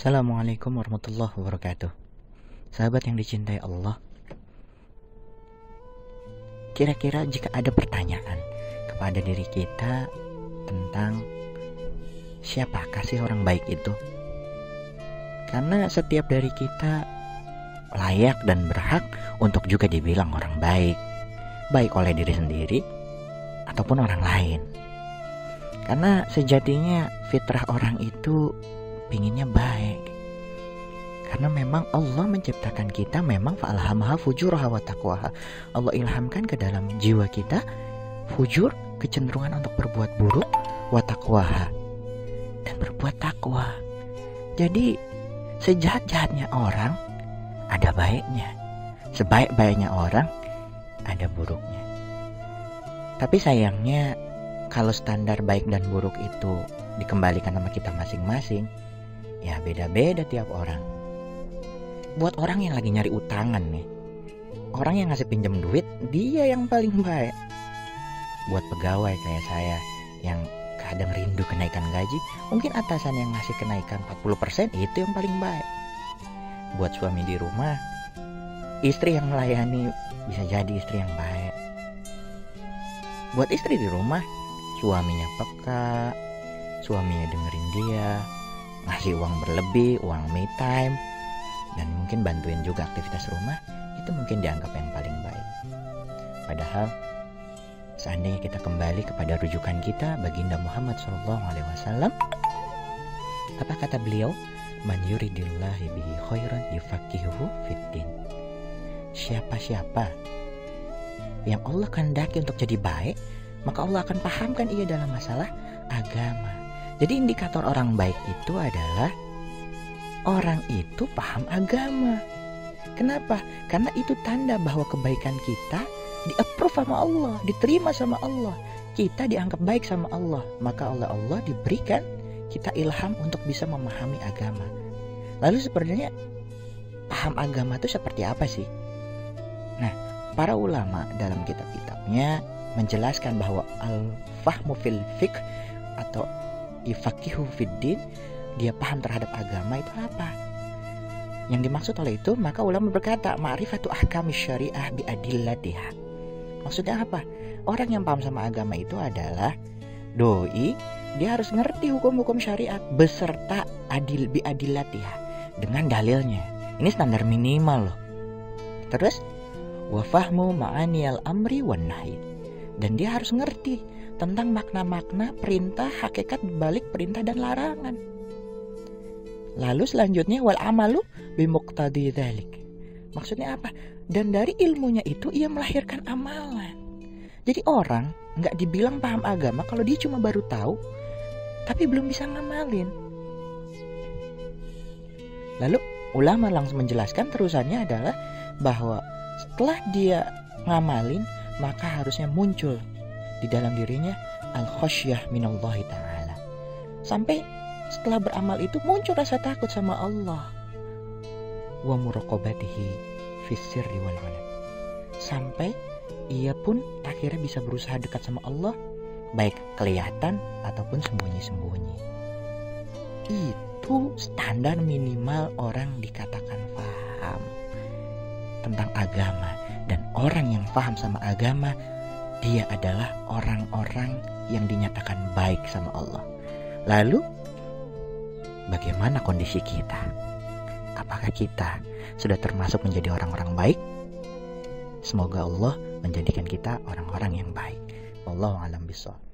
Assalamualaikum warahmatullahi wabarakatuh. Sahabat yang dicintai Allah, kira-kira jika ada pertanyaan kepada diri kita tentang siapakah sih orang baik itu? Karena setiap dari kita layak dan berhak untuk juga dibilang orang baik, baik oleh diri sendiri ataupun orang lain. Karena sejatinya fitrah orang itu pinginnya baik. Karena memang Allah menciptakan kita memang fa'alhamaha fujuraha wa taqwaha. Allah ilhamkan ke dalam jiwa kita fujur, kecenderungan untuk berbuat buruk, wa taqwaha, dan berbuat takwa. Jadi sejahat-jahatnya orang ada baiknya, sebaik-baiknya orang ada buruknya. Tapi sayangnya kalau standar baik dan buruk itu dikembalikan sama kita masing-masing, ya beda-beda tiap orang. Buat orang yang lagi nyari utangan nih, orang yang ngasih pinjam duit, dia yang paling baik. Buat pegawai kayak saya yang kadang rindu kenaikan gaji, mungkin atasan yang ngasih kenaikan 40% itu yang paling baik. Buat suami di rumah, istri yang melayani bisa jadi istri yang baik. Buat istri di rumah, suaminya peka, suaminya dengerin dia, ngasih uang berlebih, uang me time, dan mungkin bantuin juga aktivitas rumah, itu mungkin dianggap yang paling baik. Padahal seandainya kita kembali kepada rujukan kita, baginda Muhammad SAW, apa kata beliau? Man yuridillahi bihi khairan yufaqihuhu fiddin. Siapa-siapa yang Allah kehendaki untuk jadi baik, maka Allah akan pahamkan ia dalam masalah agama. Jadi indikator orang baik itu adalah orang itu paham agama. Kenapa? Karena itu tanda bahwa kebaikan kita di-approve sama Allah, diterima sama Allah. Kita dianggap baik sama Allah, maka oleh Allah diberikan kita ilham untuk bisa memahami agama. Lalu sebenarnya paham agama itu seperti apa sih? Nah, para ulama dalam kitab-kitabnya menjelaskan bahwa al-fahmu fil fiqh atau yufaqihu fiddin, dia paham terhadap agama itu apa? Yang dimaksud oleh itu, maka ulama berkata ma'rifatu ahkamis syariah bi adillatiha. Maksudnya apa? Orang yang paham sama agama itu adalah doi, dia harus ngerti hukum-hukum syariat beserta adil bi adillatiha, dengan dalilnya. Ini standar minimal loh. Terus wa fahmu ma'aniyal amri wan nahi, dan dia harus ngerti tentang makna-makna perintah, hakikat balik perintah dan larangan. Lalu selanjutnya wal amalu bimuqtadi dzalik. Maksudnya apa? Dan dari ilmunya itu ia melahirkan amalan. Jadi orang nggak dibilang paham agama kalau dia cuma baru tahu tapi belum bisa ngamalin. Lalu ulama langsung menjelaskan terusannya adalah bahwa setelah dia ngamalin, maka harusnya muncul di dalam dirinya al-khasyah minallahi ta'ala. Sampai setelah beramal itu muncul rasa takut sama Allah. Wa muraqabatihi fis sirri wal 'alan. Sampai ia pun akhirnya bisa berusaha dekat sama Allah, baik kelihatan ataupun sembunyi-sembunyi. Itu standar minimal orang dikatakan paham tentang agama. Dan orang yang paham sama agama, dia adalah orang-orang yang dinyatakan baik sama Allah. Lalu bagaimana kondisi kita? Apakah kita sudah termasuk menjadi orang-orang baik? Semoga Allah menjadikan kita orang-orang yang baik. Wallahu a'lam bishawab.